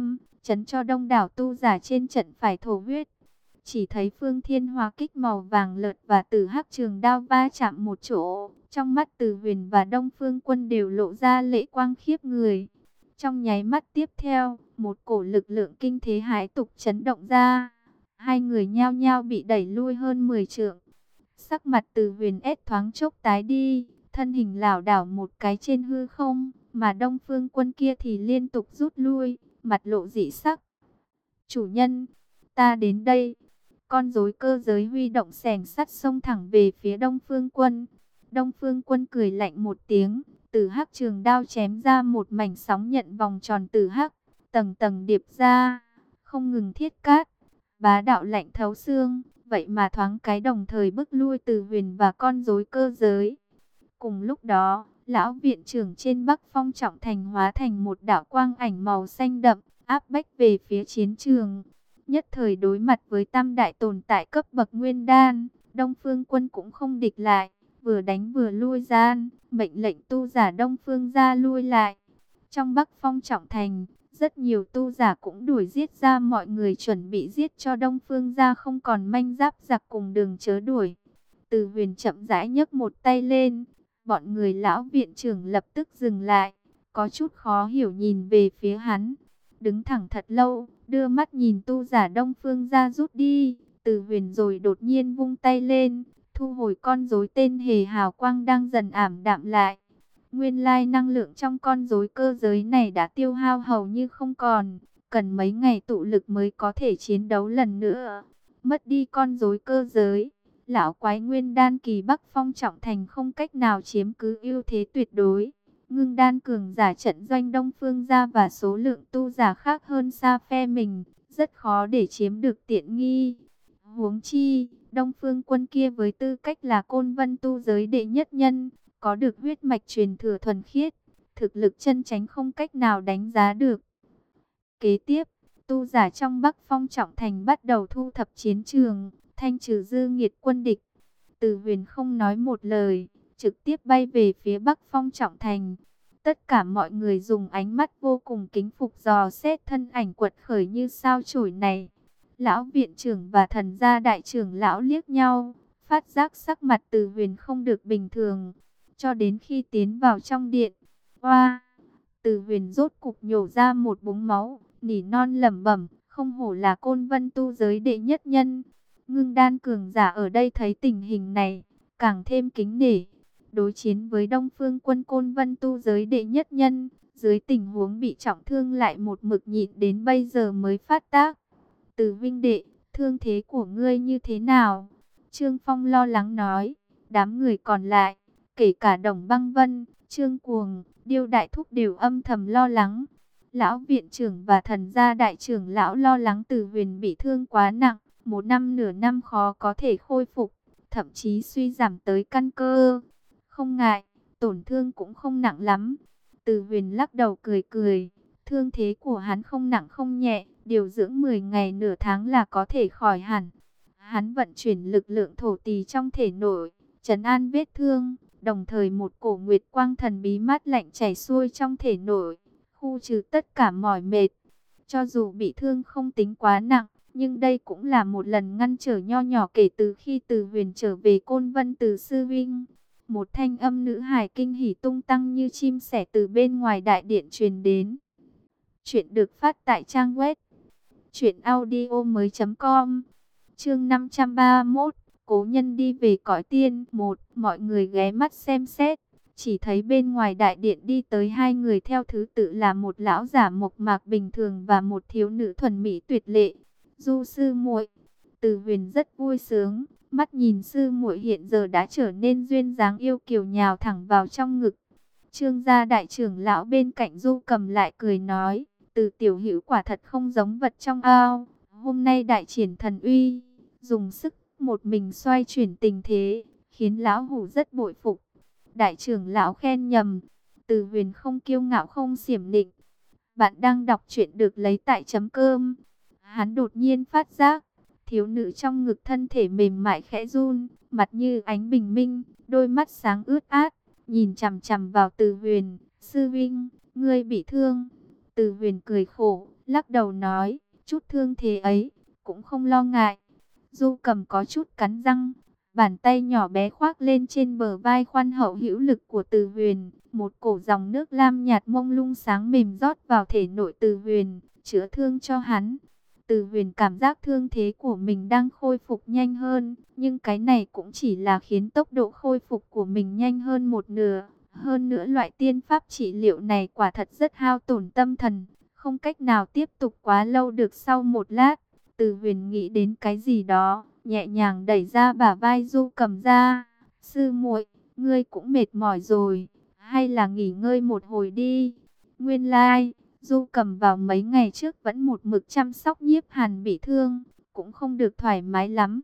chấn cho đông đảo tu giả trên trận phải thổ huyết. Chỉ thấy Phương Thiên Hóa kích màu vàng lợt và Tử Hắc trường đao va chạm một chỗ, trong mắt Từ Huyền và Đông Phương Quân đều lộ ra lệ quang khiếp người. Trong nháy mắt tiếp theo, một cổ lực lượng kinh thế hãi tục chấn động ra, hai người nhao nhao bị đẩy lui hơn mười trượng. Sắc mặt Từ Huyền ép thoáng chốc tái đi, thân hình lảo đảo một cái trên hư không, mà Đông Phương Quân kia thì liên tục rút lui, mặt lộ dị sắc. Chủ nhân, ta đến đây. Con rối cơ giới huy động xẻng sắt xông thẳng về phía Đông Phương Quân. Đông Phương Quân cười lạnh một tiếng, Tử Hắc trường đao chém ra một mảnh sóng nhận vòng tròn Tử Hắc, tầng tầng điệp ra, không ngừng thiết cát, bá đạo lạnh thấu xương, vậy mà thoáng cái đồng thời bức lui Từ Huyền và con rối cơ giới. Cùng lúc đó, lão viện trưởng trên Bắc Phong Trọng Thành hóa thành một đạo quang ảnh màu xanh đậm, áp bách về phía chiến trường. Nhất thời đối mặt với tam đại tồn tại cấp bậc nguyên đan, Đông Phương Quân cũng không địch lại, vừa đánh vừa lui gian, mệnh lệnh tu giả Đông Phương ra lui lại. Trong Bắc Phong Trọng Thành, rất nhiều tu giả cũng đuổi giết ra, mọi người chuẩn bị giết cho Đông Phương ra không còn manh giáp giặc cùng đường chớ đuổi. Từ Huyền chậm rãi nhấc một tay lên, bọn người lão viện trưởng lập tức dừng lại, có chút khó hiểu nhìn về phía hắn. Đứng thẳng thật lâu, đưa mắt nhìn tu giả Đông Phương ra rút đi, Từ Huyền rồi đột nhiên vung tay lên, thu hồi con rối tên hề hào quang đang dần ảm đạm lại. Nguyên lai năng lượng trong con rối cơ giới này đã tiêu hao hầu như không còn, cần mấy ngày tụ lực mới có thể chiến đấu lần nữa. Mất đi con rối cơ giới, lão quái nguyên đan kỳ Bắc Phong Trọng Thành không cách nào chiếm cứ ưu thế tuyệt đối. Ngưng đan cường giả trận doanh Đông Phương gia và số lượng tu giả khác hơn xa phe mình, rất khó để chiếm được tiện nghi. Huống chi, Đông Phương Quân kia với tư cách là Côn Vân tu giới đệ nhất nhân, có được huyết mạch truyền thừa thuần khiết, thực lực chân chánh không cách nào đánh giá được. Kế tiếp, tu giả trong Bắc Phong Trọng Thành bắt đầu thu thập chiến trường, thanh trừ dư nghiệt quân địch. Từ Huyền không nói một lời, trực tiếp bay về phía Bắc Phong Trọng Thành. Tất cả mọi người dùng ánh mắt vô cùng kính phục dò xét thân ảnh quật khởi như sao chổi này. Lão viện trưởng và thần gia đại trưởng lão liếc nhau, phát giác sắc mặt Từ Huyền không được bình thường. Cho đến khi tiến vào trong điện, oa, Từ Huyền rốt cục nhổ ra một búng máu, nỉ non lẩm bẩm, không hổ là Côn Vân tu giới đệ nhất nhân. Ngưng đan cường giả ở đây thấy tình hình này, càng thêm kính nể. Đối chiến với Đông Phương Quân Côn Vân tu giới đệ nhất nhân, dưới tình huống bị trọng thương lại một mực nhịn đến bây giờ mới phát tác. Từ huynh đệ, thương thế của ngươi như thế nào? Trương Phong lo lắng nói. Đám người còn lại, kể cả Đồng Băng Vân, Trương Cuồng, Điêu Đại Thúc đều âm thầm lo lắng. Lão viện trưởng và thần gia đại trưởng lão lo lắng Từ Huyền bị thương quá nặng, một năm nửa năm khó có thể khôi phục, thậm chí suy giảm tới căn cơ. Không ngại, tổn thương cũng không nặng lắm. Từ Huyền lắc đầu cười cười, thương thế của hắn không nặng không nhẹ, điều dưỡng mười ngày nửa tháng là có thể khỏi hẳn. Hắn vận chuyển lực lượng thổ tỳ trong thể nội, trấn an vết thương, đồng thời một cổ nguyệt quang thần bí mát lạnh chảy xuôi trong thể nội, khu trừ tất cả mỏi mệt. Cho dù bị thương không tính quá nặng, nhưng đây cũng là một lần ngăn trở nho nhỏ kể từ khi Từ Huyền trở về Côn Vân từ sư huynh. Một thanh âm nữ hài kinh hỉ tung tăng như chim sẻ từ bên ngoài đại điện truyền đến. Chuyện được phát tại trang web truyện audio mới chấm com. Chương năm trăm ba mươi mốt, cố nhân đi về cõi tiên. Một, mọi người ghé mắt xem xét, chỉ thấy bên ngoài đại điện đi tới hai người theo thứ tự là một lão giả mộc mạc bình thường và một thiếu nữ thuần mỹ tuyệt lệ. Du sư muội. Từ Huyền rất vui sướng, mắt nhìn sư muội hiện giờ đã trở nên duyên dáng yêu kiều nhào thẳng vào trong ngực. Trương gia đại trưởng lão bên cạnh Du Cầm lại cười nói, Từ tiểu hữu quả thật không giống vật trong ao, hôm nay đại triển thần uy, dùng sức một mình xoay chuyển tình thế, khiến lão hủ rất bội phục. Đại trưởng lão khen nhầm. Từ Huyền không kiêu ngạo không xiểm nịnh. Bạn đang đọc truyện được lấy tại chấm cơm. Hắn đột nhiên phát giác, thiếu nữ trong ngực thân thể mềm mại khẽ run, mặt như ánh bình minh, đôi mắt sáng ướt át, nhìn chằm chằm vào Từ Huyền. Sư huynh, ngươi bị thương. Từ Huyền cười khổ, lắc đầu nói, chút thương thế ấy, cũng không lo ngại. Du Cầm có chút cắn răng, bàn tay nhỏ bé khoác lên trên bờ vai khoan hậu hữu lực của Từ Huyền, một cổ dòng nước lam nhạt mông lung sáng mềm rót vào thể nội Từ Huyền, chữa thương cho hắn. Từ Huyền cảm giác thương thế của mình đang khôi phục nhanh hơn, nhưng cái này cũng chỉ là khiến tốc độ khôi phục của mình nhanh hơn một nửa. Hơn nữa loại tiên pháp trị liệu này quả thật rất hao tổn tâm thần, không cách nào tiếp tục quá lâu được. Sau một lát, Từ Huyền nghĩ đến cái gì đó, nhẹ nhàng đẩy ra bả vai Du Cầm ra. Sư muội, ngươi cũng mệt mỏi rồi, hay là nghỉ ngơi một hồi đi. Nguyên lai, like, Du Cầm vào mấy ngày trước vẫn một mực chăm sóc Nhiếp Hàn bị thương, cũng không được thoải mái lắm.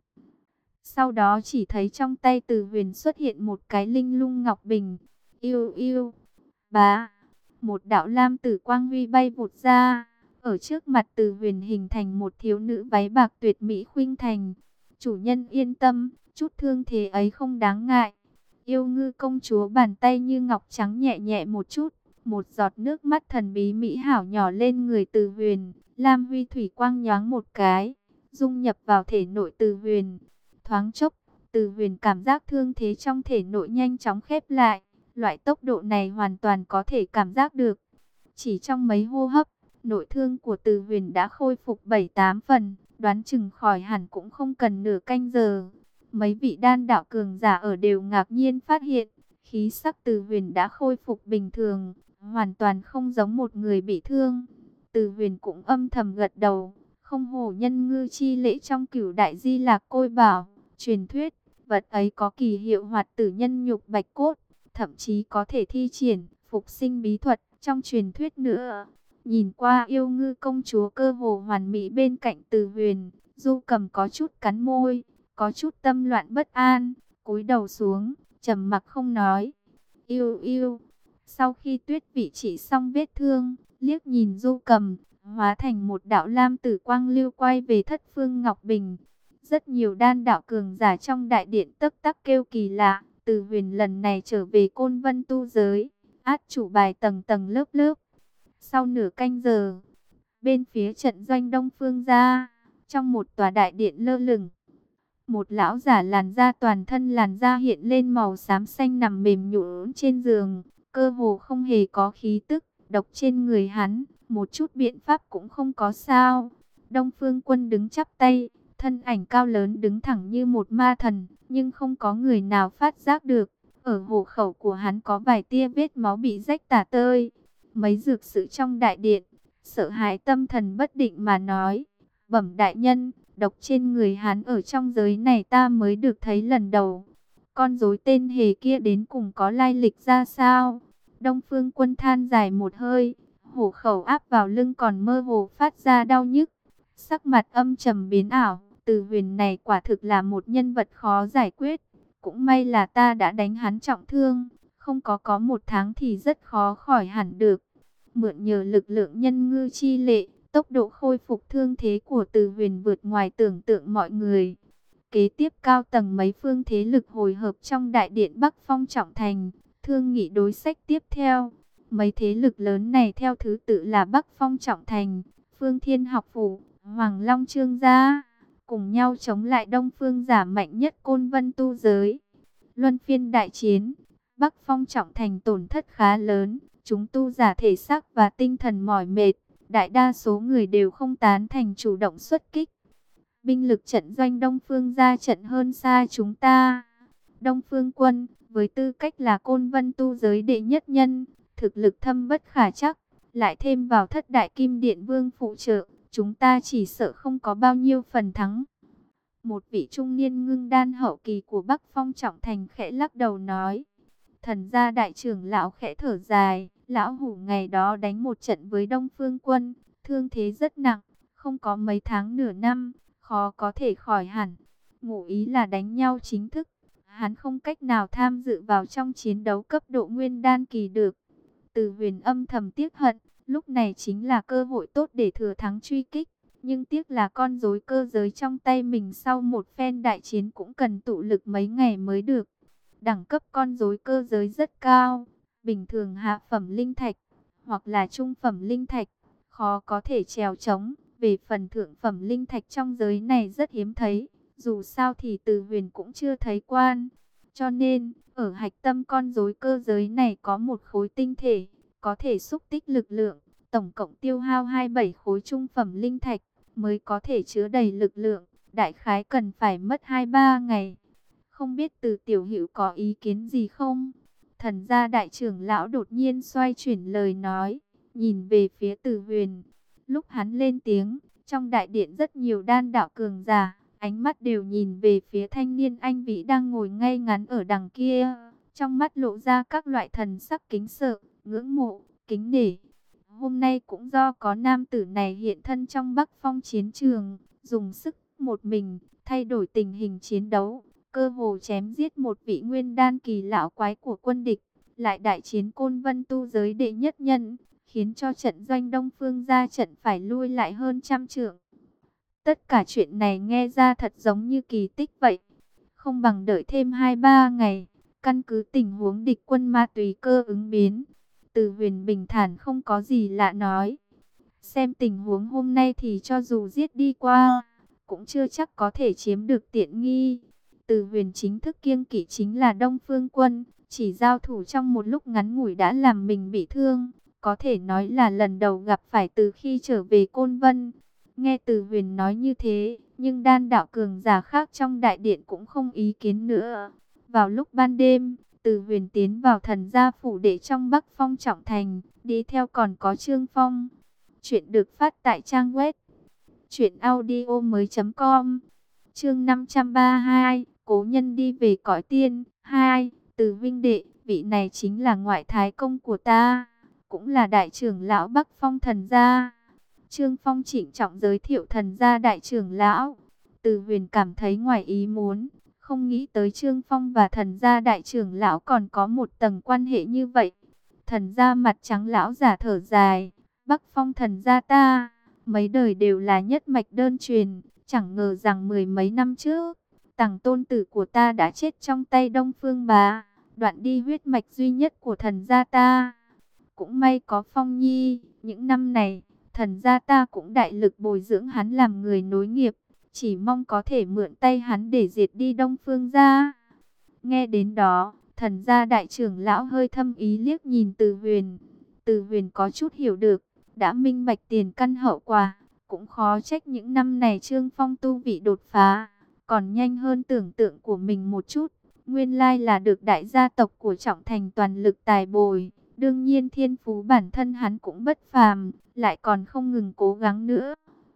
Sau đó chỉ thấy trong tay Từ Huyền xuất hiện một cái linh lung ngọc bình. Yêu yêu, bá, một đạo lam tử quang huy bay vụt ra, ở trước mặt Từ Huyền hình thành một thiếu nữ váy bạc tuyệt mỹ khuynh thành. Chủ nhân yên tâm, chút thương thế ấy không đáng ngại. Yêu Ngư công chúa bàn tay như ngọc trắng nhẹ nhẹ một chút, một giọt nước mắt thần bí mỹ hảo nhỏ lên người Từ Huyền, lam huy thủy quang nhoáng một cái, dung nhập vào thể nội Từ Huyền. Thoáng chốc, Từ Huyền cảm giác thương thế trong thể nội nhanh chóng khép lại. Loại tốc độ này hoàn toàn có thể cảm giác được. Chỉ trong mấy hô hấp, nội thương của Từ Huyền đã khôi phục bảy tám phần, đoán chừng khỏi hẳn cũng không cần nửa canh giờ. Mấy vị đan đạo cường giả ở đều ngạc nhiên phát hiện, khí sắc Từ Huyền đã khôi phục bình thường, hoàn toàn không giống một người bị thương. Từ Huyền cũng âm thầm gật đầu, không hổ nhân ngư chi lễ trong Cửu Đại Di Lạc Côi Bảo, truyền thuyết, vật ấy có kỳ hiệu hoạt tử nhân nhục bạch cốt, thậm chí có thể thi triển phục sinh bí thuật trong truyền thuyết nữa. Nhìn qua Yêu Ngư công chúa cơ hồ hoàn mỹ bên cạnh Từ Huyền, Du Cầm có chút cắn môi, có chút tâm loạn bất an, cúi đầu xuống, trầm mặc không nói. Yêu yêu, sau khi Tuyết Vị trị xong vết thương, liếc nhìn Du Cầm, hóa thành một đạo lam tử quang lưu quay về Thất Phương Ngọc Bình. Rất nhiều đan đạo cường giả trong đại điện tấp tắc kêu kỳ lạ, Từ Huyền lần này trở về Côn Vân tu giới, át chủ bài tầng tầng lớp lớp. Sau nửa canh giờ, bên phía trận doanh Đông Phương gia, trong một tòa đại điện lơ lửng, một lão giả làn da toàn thân làn da hiện lên màu xám xanh nằm mềm nhũn trên giường, cơ hồ không hề có khí tức độc trên người hắn, một chút biện pháp cũng không có sao. Đông Phương Quân đứng chắp tay, thân ảnh cao lớn đứng thẳng như một ma thần, nhưng không có người nào phát giác được, ở hộ khẩu của hắn có vài tia vết máu bị rách tả tơi. Mấy dược sĩ trong đại điện, sợ hãi tâm thần bất định mà nói, bẩm đại nhân, độc trên người hắn ở trong giới này ta mới được thấy lần đầu. Con rối tên hề kia đến cùng có lai lịch ra sao? Đông Phương Quân than dài một hơi, hổ khẩu áp vào lưng còn mơ hồ phát ra đau nhức, sắc mặt âm trầm biến ảo. Từ Huyền này quả thực là một nhân vật khó giải quyết, cũng may là ta đã đánh hắn trọng thương, không có có một tháng thì rất khó khỏi hẳn được. Mượn nhờ lực lượng nhân ngư chi lệ, tốc độ khôi phục thương thế của Từ Huyền vượt ngoài tưởng tượng mọi người. Kế tiếp cao tầng mấy phương thế lực hồi hợp trong đại điện Bắc Phong Trọng Thành, thương nghị đối sách tiếp theo. Mấy thế lực lớn này theo thứ tự là Bắc Phong Trọng Thành, Phương Thiên Học Phủ, Hoàng Long Trương Gia, cùng nhau chống lại Đông Phương giả mạnh nhất Côn Vân tu giới. Luân phiên đại chiến, Bắc Phong Trọng Thành tổn thất khá lớn, chúng tu giả thể xác và tinh thần mỏi mệt, đại đa số người đều không tán thành chủ động xuất kích. Binh lực trận doanh Đông Phương ra trận hơn xa chúng ta. Đông Phương Quân, với tư cách là Côn Vân tu giới đệ nhất nhân, thực lực thâm bất khả chắc, lại thêm vào thất đại kim điện vương phụ trợ, chúng ta chỉ sợ không có bao nhiêu phần thắng. Một vị trung niên ngưng đan hậu kỳ của Bắc Phong Trọng Thành khẽ lắc đầu nói. Thần gia đại trưởng lão khẽ thở dài, lão hủ ngày đó đánh một trận với Đông Phương Quân, thương thế rất nặng, không có mấy tháng nửa năm, khó có thể khỏi hẳn. Ngụ ý là đánh nhau chính thức, hắn không cách nào tham dự vào trong chiến đấu cấp độ nguyên đan kỳ được. Từ Huyền âm thầm tiếc hận, lúc này chính là cơ hội tốt để thừa thắng truy kích. Nhưng tiếc là con rối cơ giới trong tay mình sau một phen đại chiến cũng cần tụ lực mấy ngày mới được. Đẳng cấp con rối cơ giới rất cao, bình thường hạ phẩm linh thạch, hoặc là trung phẩm linh thạch, khó có thể trèo trống. Về phần thượng phẩm linh thạch trong giới này rất hiếm thấy, dù sao thì Từ Huyền cũng chưa thấy quan. Cho nên, ở hạch tâm con rối cơ giới này có một khối tinh thể, có thể xúc tích lực lượng, tổng cộng tiêu hao hai mươi bảy khối trung phẩm linh thạch, mới có thể chứa đầy lực lượng, đại khái cần phải mất hai ba ngày. Không biết Từ tiểu hữu có ý kiến gì không? Thần gia đại trưởng lão đột nhiên xoay chuyển lời nói, nhìn về phía Từ Huyền. Lúc hắn lên tiếng, trong đại điện rất nhiều đan đạo cường giả, ánh mắt đều nhìn về phía thanh niên anh vĩ đang ngồi ngay ngắn ở đằng kia. Trong mắt lộ ra các loại thần sắc kính sợ, ngưỡng mộ, kính nể. Hôm nay cũng do có nam tử này hiện thân trong Bắc Phong chiến trường, dùng sức một mình, thay đổi tình hình chiến đấu, cơ hồ chém giết một vị nguyên đan kỳ lão quái của quân địch, lại đại chiến Côn Vân tu giới đệ nhất nhân, khiến cho trận doanh Đông Phương ra trận phải lui lại hơn trăm trượng. Tất cả chuyện này nghe ra thật giống như kỳ tích vậy. Không bằng đợi thêm hai ba ngày, căn cứ tình huống địch quân ma tùy cơ ứng biến. Từ Huyền bình thản không có gì lạ nói. Xem tình huống hôm nay thì cho dù giết đi qua, cũng chưa chắc có thể chiếm được tiện nghi. Từ Huyền chính thức kiêng kỵ chính là Đông Phương quân, chỉ giao thủ trong một lúc ngắn ngủi đã làm mình bị thương. Có thể nói là lần đầu gặp phải từ khi trở về Côn Vân. Nghe Từ Huyền nói như thế, nhưng đan đạo cường giả khác trong đại điện cũng không ý kiến nữa. Vào lúc ban đêm, Từ Huyền tiến vào thần gia phủ đệ trong Bắc Phong trọng thành, đi theo còn có Trương Phong. Chuyện được phát tại trang web truyện audio mới chấm com. Chương năm trăm ba mươi hai, cố nhân đi về cõi tiên. Hai, Từ huynh đệ, vị này chính là ngoại thái công của ta, cũng là đại trưởng lão Bắc Phong thần gia. Trương Phong trịnh trọng giới thiệu thần gia đại trưởng lão. Từ Huyền cảm thấy ngoài ý muốn, không nghĩ tới Trương Phong và thần gia đại trưởng lão còn có một tầng quan hệ như vậy. Thần gia mặt trắng lão giả thở dài, Bắc Phong thần gia ta, mấy đời đều là nhất mạch đơn truyền, chẳng ngờ rằng mười mấy năm trước, tàng tôn tử của ta đã chết trong tay Đông Phương bá, đoạn đi huyết mạch duy nhất của thần gia ta. Cũng may có Phong Nhi, những năm này, thần gia ta cũng đại lực bồi dưỡng hắn làm người nối nghiệp, chỉ mong có thể mượn tay hắn để diệt đi Đông Phương gia. Nghe đến đó, thần gia đại trưởng lão hơi thâm ý liếc nhìn Từ Huyền. Từ Huyền có chút hiểu được, đã minh bạch tiền căn hậu quả, cũng khó trách những năm này Trương Phong tu vị đột phá, còn nhanh hơn tưởng tượng của mình một chút. Nguyên lai là được đại gia tộc của Trọng Thành toàn lực tài bồi. Đương nhiên thiên phú bản thân hắn cũng bất phàm, lại còn không ngừng cố gắng nữa.